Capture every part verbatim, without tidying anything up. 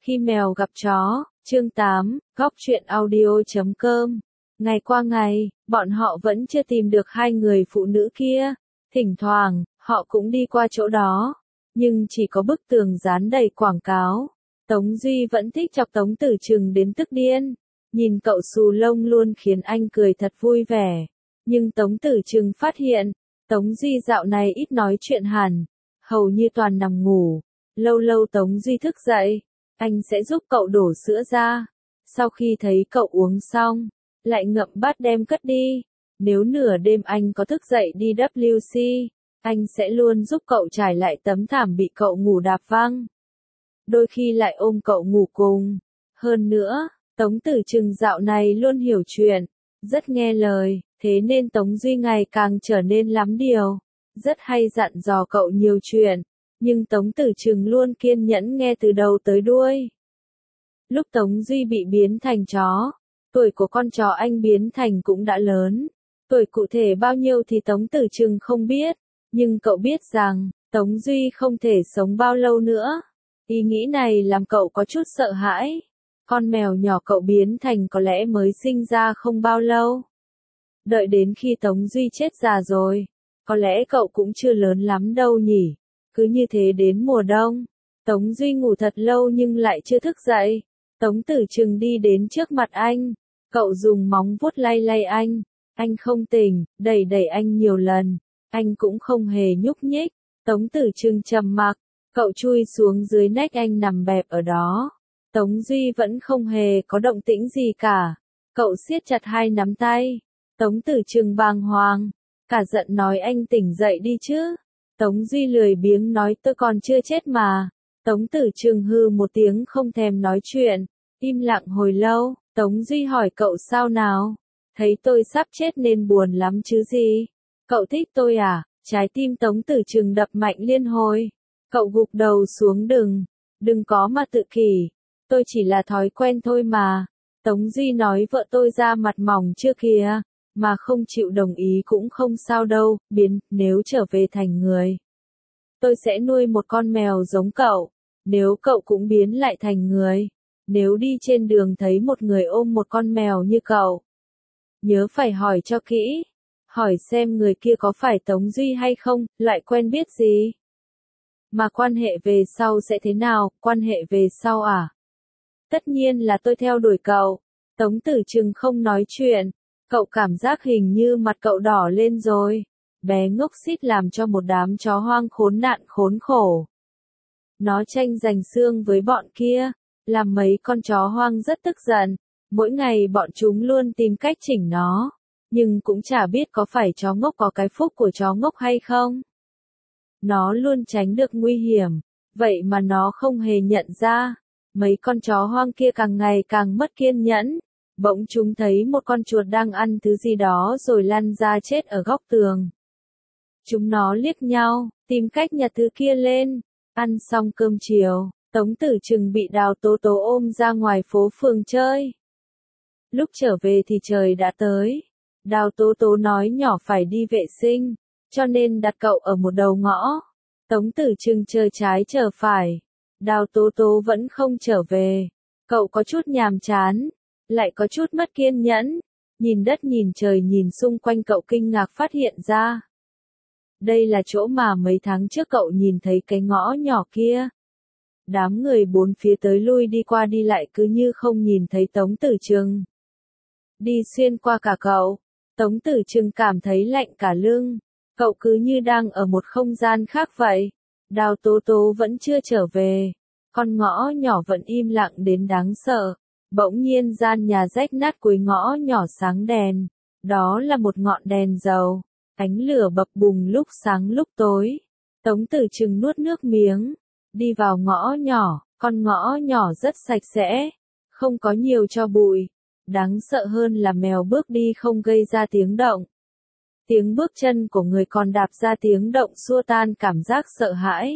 Khi mèo gặp chó, chương tám, góc truyện audio chấm com. Ngày qua ngày, bọn họ vẫn chưa tìm được hai người phụ nữ kia. Thỉnh thoảng, họ cũng đi qua chỗ đó. Nhưng chỉ có bức tường dán đầy quảng cáo. Tống Duy vẫn thích chọc Tống Tử Trừng đến tức điên. Nhìn cậu xù lông luôn khiến anh cười thật vui vẻ. Nhưng Tống Tử Trừng phát hiện, Tống Duy dạo này ít nói chuyện hẳn. Hầu như toàn nằm ngủ. Lâu lâu Tống Duy thức dậy, anh sẽ giúp cậu đổ sữa ra. Sau khi thấy cậu uống xong, lại ngậm bát đem cất đi. Nếu nửa đêm anh có thức dậy đi W C, anh sẽ luôn giúp cậu trải lại tấm thảm bị cậu ngủ đạp văng. Đôi khi lại ôm cậu ngủ cùng. Hơn nữa, Tống Tử Trừng dạo này luôn hiểu chuyện, rất nghe lời, thế nên Tống Duy ngày càng trở nên lắm điều. Rất hay dặn dò cậu nhiều chuyện. Nhưng Tống Tử Trừng luôn kiên nhẫn nghe từ đầu tới đuôi. Lúc Tống Duy bị biến thành chó, tuổi của con chó anh biến thành cũng đã lớn. Tuổi cụ thể bao nhiêu thì Tống Tử Trừng không biết, nhưng cậu biết rằng, Tống Duy không thể sống bao lâu nữa. Ý nghĩ này làm cậu có chút sợ hãi. Con mèo nhỏ cậu biến thành có lẽ mới sinh ra không bao lâu. Đợi đến khi Tống Duy chết già rồi, có lẽ cậu cũng chưa lớn lắm đâu nhỉ. Cứ như thế đến mùa đông, Tống Duy ngủ thật lâu nhưng lại chưa thức dậy. Tống Tử Trừng đi đến trước mặt anh, cậu dùng móng vuốt lay lay anh, anh không tỉnh, đẩy đẩy anh nhiều lần, anh cũng không hề nhúc nhích. Tống Tử Trừng trầm mặc, cậu chui xuống dưới nách anh nằm bẹp ở đó. Tống Duy vẫn không hề có động tĩnh gì cả, cậu siết chặt hai nắm tay. Tống Tử Trừng bàng hoàng, cả giận nói anh tỉnh dậy đi chứ. Tống Duy lười biếng nói tôi còn chưa chết mà. Tống Tử Trừng hừ một tiếng không thèm nói chuyện, im lặng hồi lâu. Tống Duy hỏi cậu sao nào? Thấy tôi sắp chết nên buồn lắm chứ gì? Cậu thích tôi à? Trái tim Tống Tử Trừng đập mạnh liên hồi. Cậu gục đầu xuống đừng, đừng có mà tự kỷ. Tôi chỉ là thói quen thôi mà. Tống Duy nói vợ tôi ra mặt mỏng chưa kìa. Mà không chịu đồng ý cũng không sao đâu, biến, nếu trở về thành người. Tôi sẽ nuôi một con mèo giống cậu, nếu cậu cũng biến lại thành người. Nếu đi trên đường thấy một người ôm một con mèo như cậu, nhớ phải hỏi cho kỹ, hỏi xem người kia có phải Tống Duy hay không, lại quen biết gì. Mà quan hệ về sau sẽ thế nào, quan hệ về sau à? Tất nhiên là tôi theo đuổi cậu. Tống Tử Trừng không nói chuyện. Cậu cảm giác hình như mặt cậu đỏ lên rồi. Bé ngốc xít làm cho một đám chó hoang khốn nạn khốn khổ. Nó tranh giành xương với bọn kia, làm mấy con chó hoang rất tức giận. Mỗi ngày bọn chúng luôn tìm cách chỉnh nó, nhưng cũng chả biết có phải chó ngốc có cái phúc của chó ngốc hay không. Nó luôn tránh được nguy hiểm, vậy mà nó không hề nhận ra. Mấy con chó hoang kia càng ngày càng mất kiên nhẫn. Bỗng chúng thấy một con chuột đang ăn thứ gì đó rồi lăn ra chết ở góc tường. Chúng nó liếc nhau, tìm cách nhặt thứ kia lên. Ăn xong cơm chiều, Tống Tử Trừng bị Đào Tố Tố ôm ra ngoài phố phường chơi. Lúc trở về thì trời đã tới. Đào Tố Tố nói nhỏ phải đi vệ sinh, cho nên đặt cậu ở một đầu ngõ. Tống Tử Trừng chờ trái chờ phải. Đào Tố Tố vẫn không trở về. Cậu có chút nhàm chán, lại có chút mất kiên nhẫn. Nhìn đất nhìn trời nhìn xung quanh cậu kinh ngạc phát hiện ra. Đây là chỗ mà mấy tháng trước cậu nhìn thấy cái ngõ nhỏ kia. Đám người bốn phía tới lui đi qua đi lại cứ như không nhìn thấy Tống Tử Trừng. Đi xuyên qua cả cậu, Tống Tử Trừng cảm thấy lạnh cả lưng. Cậu cứ như đang ở một không gian khác vậy. Đào Tố Tố vẫn chưa trở về. Con ngõ nhỏ vẫn im lặng đến đáng sợ. Bỗng nhiên gian nhà rách nát cuối ngõ nhỏ sáng đèn. Đó là một ngọn đèn dầu. Ánh lửa bập bùng lúc sáng lúc tối. Tống Tử Trừng nuốt nước miếng. Đi vào ngõ nhỏ. Con ngõ nhỏ rất sạch sẽ. Không có nhiều tro bụi. Đáng sợ hơn là mèo bước đi không gây ra tiếng động. Tiếng bước chân của người còn đạp ra tiếng động xua tan cảm giác sợ hãi.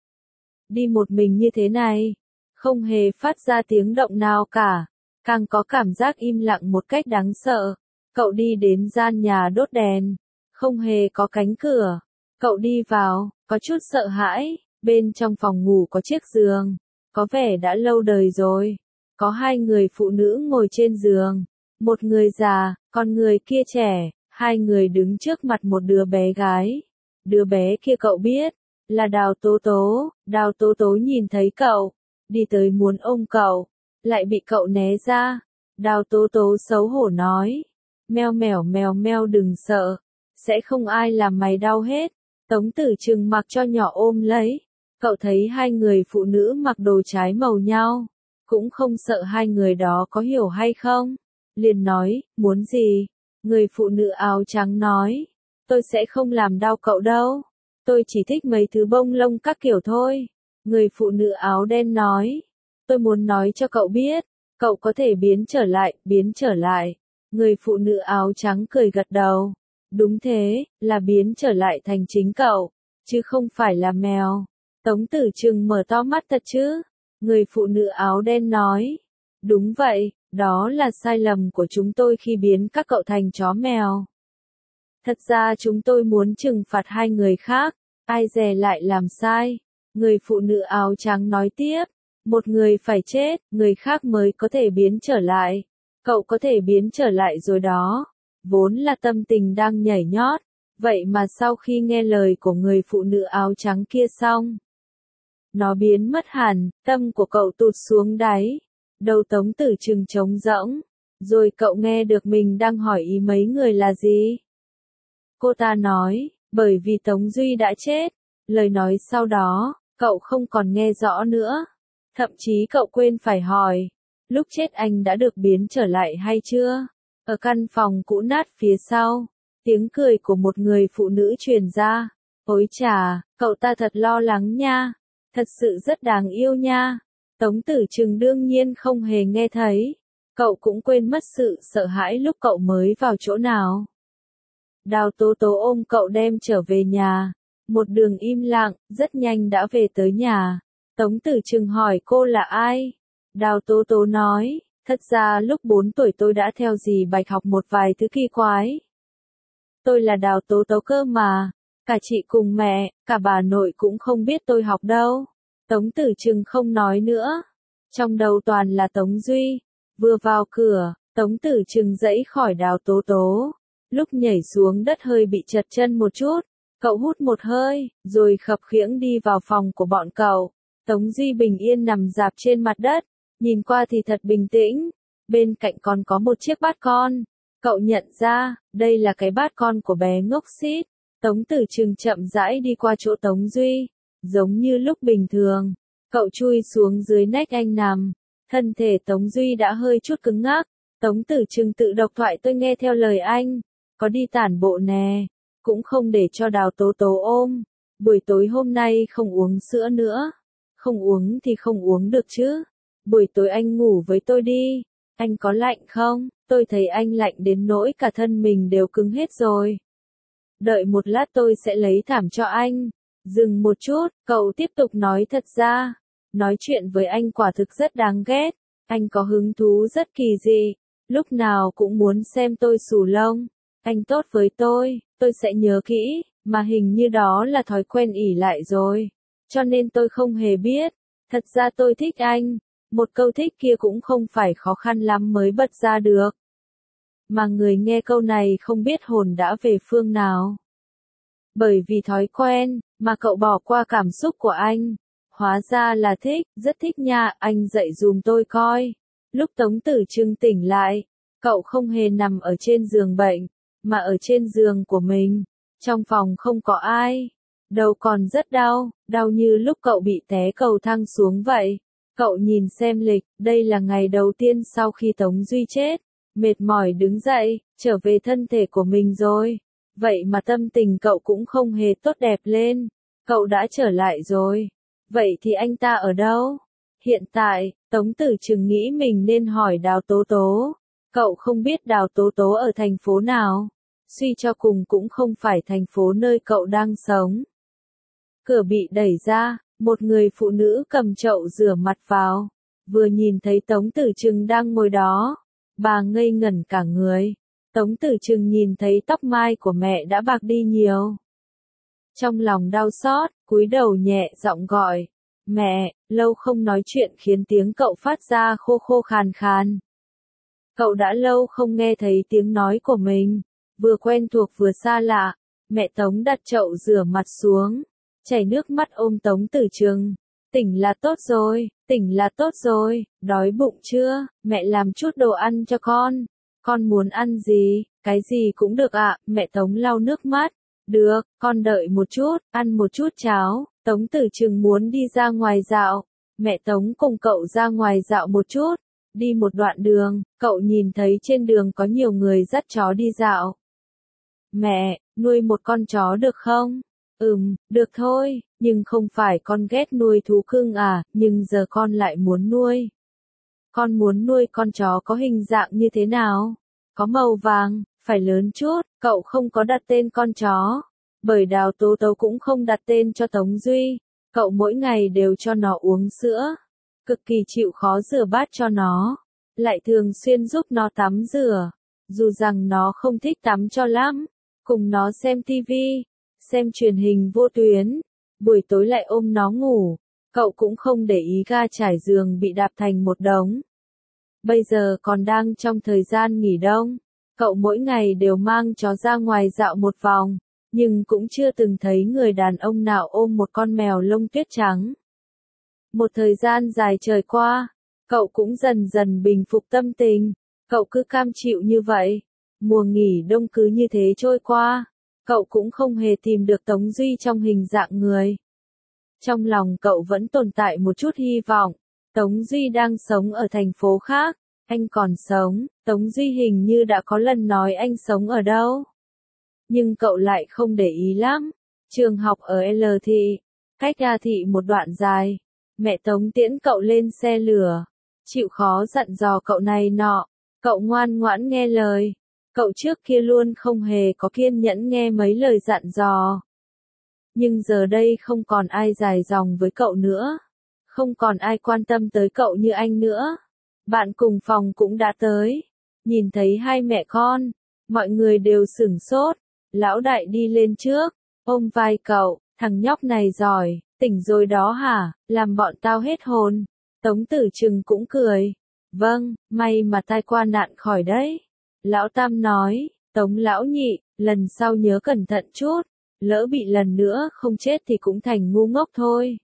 Đi một mình như thế này, không hề phát ra tiếng động nào cả, càng có cảm giác im lặng một cách đáng sợ. Cậu đi đến gian nhà đốt đèn, không hề có cánh cửa. Cậu đi vào, có chút sợ hãi, bên trong phòng ngủ có chiếc giường, có vẻ đã lâu đời rồi. Có hai người phụ nữ ngồi trên giường. Một người già, còn người kia trẻ, hai người đứng trước mặt một đứa bé gái. Đứa bé kia cậu biết, là Đào Tố Tố. Đào Tố Tố nhìn thấy cậu, đi tới muốn ôm cậu, lại bị cậu né ra. Đào Tố Tố xấu hổ nói, meo mèo mèo meo đừng sợ, sẽ không ai làm mày đau hết. Tống Tử Trừng mặc cho nhỏ ôm lấy. Cậu thấy hai người phụ nữ mặc đồ trái màu nhau, cũng không sợ hai người đó có hiểu hay không. Liền nói, muốn gì? Người phụ nữ áo trắng nói, tôi sẽ không làm đau cậu đâu. Tôi chỉ thích mấy thứ bông lông các kiểu thôi. Người phụ nữ áo đen nói, tôi muốn nói cho cậu biết, cậu có thể biến trở lại, biến trở lại. Người phụ nữ áo trắng cười gật đầu. Đúng thế, là biến trở lại thành chính cậu, chứ không phải là mèo. Tống Tử Trừng mở to mắt thật chứ? Người phụ nữ áo đen nói, đúng vậy, đó là sai lầm của chúng tôi khi biến các cậu thành chó mèo. Thật ra chúng tôi muốn trừng phạt hai người khác, ai dè lại làm sai. Người phụ nữ áo trắng nói tiếp, một người phải chết, người khác mới có thể biến trở lại. Cậu có thể biến trở lại rồi đó. Vốn là tâm tình đang nhảy nhót, vậy mà sau khi nghe lời của người phụ nữ áo trắng kia xong, nó biến mất hẳn, tâm của cậu tụt xuống đáy. Đầu Tống Tử Trừng trống rỗng, rồi cậu nghe được mình đang hỏi ý mấy người là gì. Cô ta nói, bởi vì Tống Duy đã chết. Lời nói sau đó, cậu không còn nghe rõ nữa. Thậm chí cậu quên phải hỏi, lúc chết anh đã được biến trở lại hay chưa? Ở căn phòng cũ nát phía sau, tiếng cười của một người phụ nữ truyền ra. Ôi chà, cậu ta thật lo lắng nha. Thật sự rất đáng yêu nha. Tống Tử Trừng đương nhiên không hề nghe thấy. Cậu cũng quên mất sự sợ hãi lúc cậu mới vào chỗ nào. Đào Tố Tố ôm cậu đem trở về nhà. Một đường im lặng, rất nhanh đã về tới nhà. Tống Tử Trừng hỏi cô là ai? Đào Tố Tố nói, thật ra lúc bốn tuổi tôi đã theo dì Bạch học một vài thứ kỳ quái. Tôi là Đào Tố Tố cơ mà. Cả chị cùng mẹ, cả bà nội cũng không biết tôi học đâu. Tống Tử Trừng không nói nữa. Trong đầu toàn là Tống Duy. Vừa vào cửa, Tống Tử Trừng dãy khỏi Đào Tố Tố. Lúc nhảy xuống đất hơi bị trật chân một chút. Cậu hút một hơi, rồi khập khiễng đi vào phòng của bọn cậu. Tống Duy bình yên nằm rạp trên mặt đất. Nhìn qua thì thật bình tĩnh. Bên cạnh còn có một chiếc bát con. Cậu nhận ra, đây là cái bát con của bé ngốc xít. Tống Tử Trừng chậm rãi đi qua chỗ Tống Duy. Giống như lúc bình thường, cậu chui xuống dưới nách anh nằm. Thân thể Tống Duy đã hơi chút cứng ngắc. Tống Tử Trừng tự độc thoại, tôi nghe theo lời anh. Có đi tản bộ nè. Cũng không để cho Đào Tố Tố ôm. Buổi tối hôm nay không uống sữa nữa. Không uống thì không uống được chứ. Buổi tối anh ngủ với tôi đi. Anh có lạnh không? Tôi thấy anh lạnh đến nỗi cả thân mình đều cứng hết rồi. Đợi một lát tôi sẽ lấy thảm cho anh. Dừng một chút, cậu tiếp tục nói, thật ra, nói chuyện với anh quả thực rất đáng ghét. Anh có hứng thú rất kỳ dị. Lúc nào cũng muốn xem tôi xù lông. Anh tốt với tôi, tôi sẽ nhớ kỹ, mà hình như đó là thói quen ỷ lại rồi. Cho nên tôi không hề biết. Thật ra tôi thích anh. Một câu thích kia cũng không phải khó khăn lắm mới bật ra được. Mà người nghe câu này không biết hồn đã về phương nào. Bởi vì thói quen, mà cậu bỏ qua cảm xúc của anh. Hóa ra là thích, rất thích nha, anh dậy dùm tôi coi. Lúc Tống Tử Trừng tỉnh lại, cậu không hề nằm ở trên giường bệnh, mà ở trên giường của mình. Trong phòng không có ai. Đầu còn rất đau, đau như lúc cậu bị té cầu thang xuống vậy. Cậu nhìn xem lịch, đây là ngày đầu tiên sau khi Tống Duy chết. Mệt mỏi đứng dậy, trở về thân thể của mình rồi. Vậy mà tâm tình cậu cũng không hề tốt đẹp lên. Cậu đã trở lại rồi. Vậy thì anh ta ở đâu? Hiện tại, Tống Tử Trừng nghĩ mình nên hỏi Đào Tố Tố. Cậu không biết Đào Tố Tố ở thành phố nào. Suy cho cùng cũng không phải thành phố nơi cậu đang sống. Cửa bị đẩy ra, một người phụ nữ cầm chậu rửa mặt vào. Vừa nhìn thấy Tống Tử Trừng đang ngồi đó, bà ngây ngẩn cả người. Tống Tử Trừng nhìn thấy tóc mai của mẹ đã bạc đi nhiều. Trong lòng đau xót, cúi đầu nhẹ giọng gọi. Mẹ, lâu không nói chuyện khiến tiếng cậu phát ra khô khô khàn khàn. Cậu đã lâu không nghe thấy tiếng nói của mình, vừa quen thuộc vừa xa lạ. Mẹ Tống đặt chậu rửa mặt xuống, chảy nước mắt ôm Tống Tử Trừng. Tỉnh là tốt rồi, tỉnh là tốt rồi, đói bụng chưa, mẹ làm chút đồ ăn cho con. Con muốn ăn gì, cái gì cũng được ạ, mẹ Tống lau nước mắt. Được, con đợi một chút, ăn một chút cháo. Tống Tử Trừng muốn đi ra ngoài dạo. Mẹ Tống cùng cậu ra ngoài dạo một chút. Đi một đoạn đường, cậu nhìn thấy trên đường có nhiều người dắt chó đi dạo. Mẹ, nuôi một con chó được không? Ừm, được thôi, nhưng không phải con ghét nuôi thú cưng à, nhưng giờ con lại muốn nuôi. Con muốn nuôi con chó có hình dạng như thế nào? Có màu vàng, phải lớn chút, cậu không có đặt tên con chó. Bởi Đào Tố Tố cũng không đặt tên cho Tống Duy, cậu mỗi ngày đều cho nó uống sữa, cực kỳ chịu khó rửa bát cho nó, lại thường xuyên giúp nó tắm rửa, dù rằng nó không thích tắm cho lắm, cùng nó xem tivi, xem truyền hình vô tuyến, buổi tối lại ôm nó ngủ, cậu cũng không để ý ga trải giường bị đạp thành một đống. Bây giờ còn đang trong thời gian nghỉ đông, cậu mỗi ngày đều mang chó ra ngoài dạo một vòng. Nhưng cũng chưa từng thấy người đàn ông nào ôm một con mèo lông tuyết trắng. Một thời gian dài trời qua, cậu cũng dần dần bình phục tâm tình, cậu cứ cam chịu như vậy. Mùa nghỉ đông cứ như thế trôi qua, cậu cũng không hề tìm được Tống Duy trong hình dạng người. Trong lòng cậu vẫn tồn tại một chút hy vọng, Tống Duy đang sống ở thành phố khác, anh còn sống, Tống Duy hình như đã có lần nói anh sống ở đâu. Nhưng cậu lại không để ý lắm. Trường học ở L thị, cách A thị một đoạn dài. Mẹ Tống tiễn cậu lên xe lửa, chịu khó dặn dò cậu này nọ. Cậu ngoan ngoãn nghe lời. Cậu trước kia luôn không hề có kiên nhẫn nghe mấy lời dặn dò. Nhưng giờ đây không còn ai dài dòng với cậu nữa. Không còn ai quan tâm tới cậu như anh nữa. Bạn cùng phòng cũng đã tới. Nhìn thấy hai mẹ con, mọi người đều sửng sốt. Lão đại đi lên trước, ôm vai cậu, thằng nhóc này giỏi, tỉnh rồi đó hả, làm bọn tao hết hồn. Tống Tử Trừng cũng cười. Vâng, may mà tai qua nạn khỏi đấy. Lão Tam nói, Tống lão nhị, lần sau nhớ cẩn thận chút, lỡ bị lần nữa không chết thì cũng thành ngu ngốc thôi.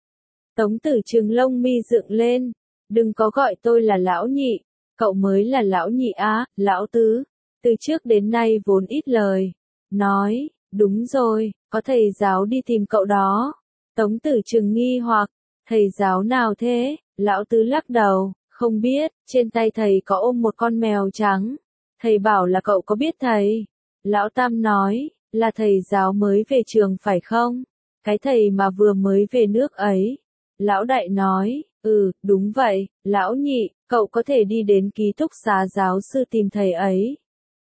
Tống Tử Trừng lông mi dựng lên, đừng có gọi tôi là lão nhị, cậu mới là lão nhị á, lão tứ, từ trước đến nay vốn ít lời. Nói, đúng rồi, có thầy giáo đi tìm cậu đó. Tống Tử Trừng nghi hoặc, thầy giáo nào thế? Lão Tứ lắc đầu, không biết, trên tay thầy có ôm một con mèo trắng. Thầy bảo là cậu có biết thầy. Lão Tam nói, là thầy giáo mới về trường phải không? Cái thầy mà vừa mới về nước ấy. Lão Đại nói, ừ, đúng vậy, Lão Nhị, cậu có thể đi đến ký túc xá giáo sư tìm thầy ấy.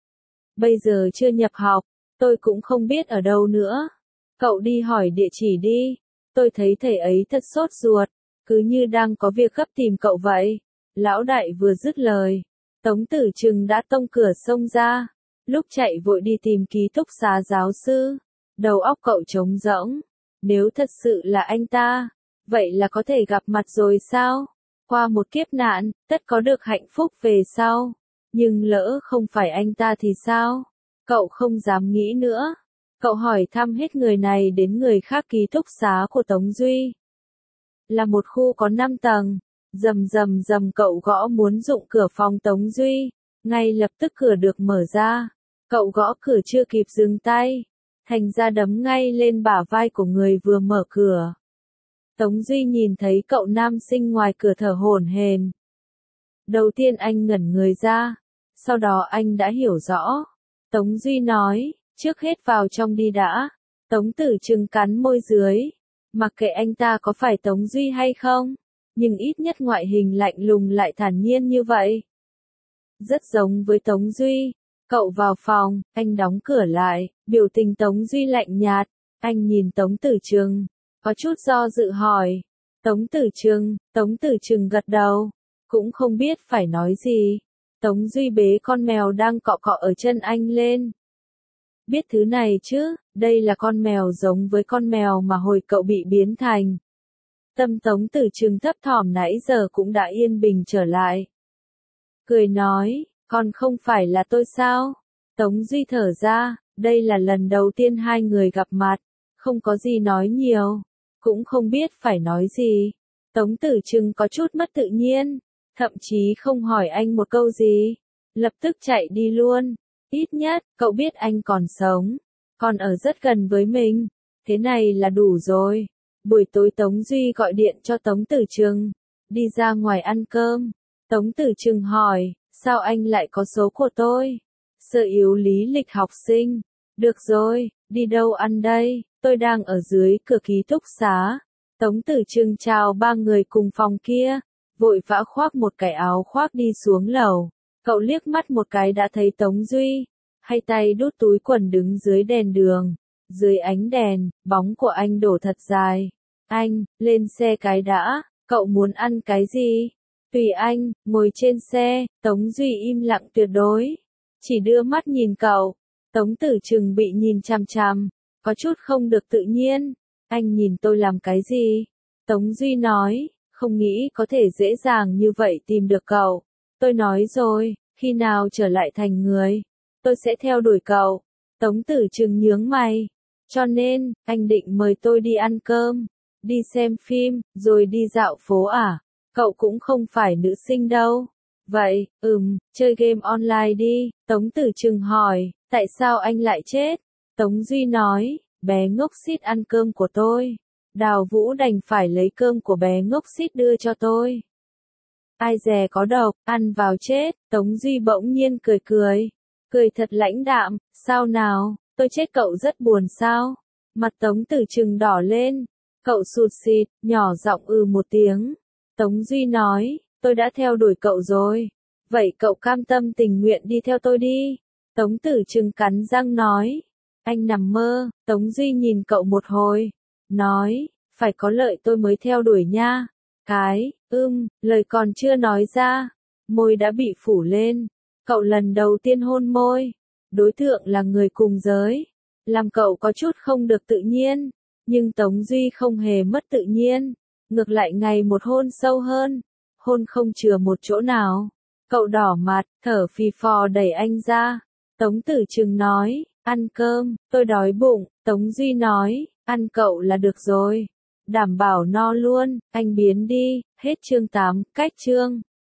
Bây giờ chưa nhập học. Tôi cũng không biết ở đâu nữa. Cậu đi hỏi địa chỉ đi. Tôi thấy thầy ấy thật sốt ruột, cứ như đang có việc gấp tìm cậu vậy. Lão Đại vừa dứt lời, Tống Tử Trừng đã tông cửa xông ra. Lúc chạy vội đi tìm ký túc xá giáo sư, đầu óc cậu trống rỗng. Nếu thật sự là anh ta, vậy là có thể gặp mặt rồi sao? Qua một kiếp nạn, tất có được hạnh phúc về sau. Nhưng lỡ không phải anh ta thì sao? Cậu không dám nghĩ nữa. Cậu hỏi thăm hết người này đến người khác ký túc xá của Tống Duy. Là một khu có năm tầng. Rầm rầm rầm cậu gõ muốn dụng cửa phòng Tống Duy. Ngay lập tức cửa được mở ra. Cậu gõ cửa chưa kịp dừng tay. Thành ra đấm ngay lên bả vai của người vừa mở cửa. Tống Duy nhìn thấy cậu nam sinh ngoài cửa thở hổn hển. Đầu tiên anh ngẩn người ra. Sau đó anh đã hiểu rõ. Tống Duy nói, trước hết vào trong đi đã. Tống Tử Trừng cắn môi dưới. Mặc kệ anh ta có phải Tống Duy hay không, nhưng ít nhất ngoại hình lạnh lùng lại thản nhiên như vậy. Rất giống với Tống Duy. Cậu vào phòng, anh đóng cửa lại, biểu tình Tống Duy lạnh nhạt. Anh nhìn Tống Tử Trừng, có chút do dự hỏi. Tống Tử Trừng, Tống Tử Trừng gật đầu, cũng không biết phải nói gì. Tống Duy bế con mèo đang cọ cọ ở chân anh lên. Biết thứ này chứ, đây là con mèo giống với con mèo mà hồi cậu bị biến thành. Tâm Tống Tử Trừng thấp thỏm nãy giờ cũng đã yên bình trở lại. Cười nói, còn không phải là tôi sao? Tống Duy thở ra, đây là lần đầu tiên hai người gặp mặt, không có gì nói nhiều, cũng không biết phải nói gì. Tống Tử Trừng có chút mất tự nhiên, thậm chí không hỏi anh một câu gì, lập tức chạy đi luôn. Ít nhất, cậu biết anh còn sống, còn ở rất gần với mình, thế này là đủ rồi. Buổi tối Tống Duy gọi điện cho Tống Tử Trừng, đi ra ngoài ăn cơm. Tống Tử Trừng hỏi, sao anh lại có số của tôi? Sơ yếu lý lịch học sinh. Được rồi, đi đâu ăn đây? Tôi đang ở dưới cửa ký túc xá. Tống Tử Trừng chào ba người cùng phòng kia, vội vã khoác một cái áo khoác đi xuống lầu. Cậu liếc mắt một cái đã thấy Tống Duy, hai tay đút túi quần đứng dưới đèn đường. Dưới ánh đèn, bóng của anh đổ thật dài. Anh, lên xe cái đã, cậu muốn ăn cái gì? Tùy anh, ngồi trên xe. Tống Duy im lặng tuyệt đối, chỉ đưa mắt nhìn cậu. Tống Tử Trừng bị nhìn chằm chằm, có chút không được tự nhiên. Anh nhìn tôi làm cái gì? Tống Duy nói, không nghĩ có thể dễ dàng như vậy tìm được cậu. Tôi nói rồi, khi nào trở lại thành người, tôi sẽ theo đuổi cậu. Tống Tử Trừng nhướng mày. Cho nên, anh định mời tôi đi ăn cơm, đi xem phim, rồi đi dạo phố à? Cậu cũng không phải nữ sinh đâu. Vậy, ừm, chơi game online đi. Tống Tử Trừng hỏi, tại sao anh lại chết? Tống Duy nói, bé ngốc xít ăn cơm của tôi. Đào Vũ đành phải lấy cơm của bé ngốc xít đưa cho tôi. Ai dè có độc, ăn vào chết. Tống Duy bỗng nhiên cười cười. Cười thật lãnh đạm, sao nào, tôi chết cậu rất buồn sao? Mặt Tống Tử Trừng đỏ lên. Cậu sụt sịt, nhỏ giọng ư một tiếng. Tống Duy nói, tôi đã theo đuổi cậu rồi. Vậy cậu cam tâm tình nguyện đi theo tôi đi. Tống Tử Trừng cắn răng nói. Anh nằm mơ. Tống Duy nhìn cậu một hồi. Nói, phải có lợi tôi mới theo đuổi nha. Cái, ưm, lời còn chưa nói ra. Môi đã bị phủ lên. Cậu lần đầu tiên hôn môi. Đối tượng là người cùng giới. Làm cậu có chút không được tự nhiên. Nhưng Tống Duy không hề mất tự nhiên. Ngược lại ngày một hôn sâu hơn. Hôn không chừa một chỗ nào. Cậu đỏ mặt, thở phì phò đẩy anh ra. Tống Tử Trừng nói, ăn cơm, tôi đói bụng. Tống Duy nói, ăn cậu là được rồi. Đảm bảo no luôn, anh biến đi. Hết chương tám, cách chương.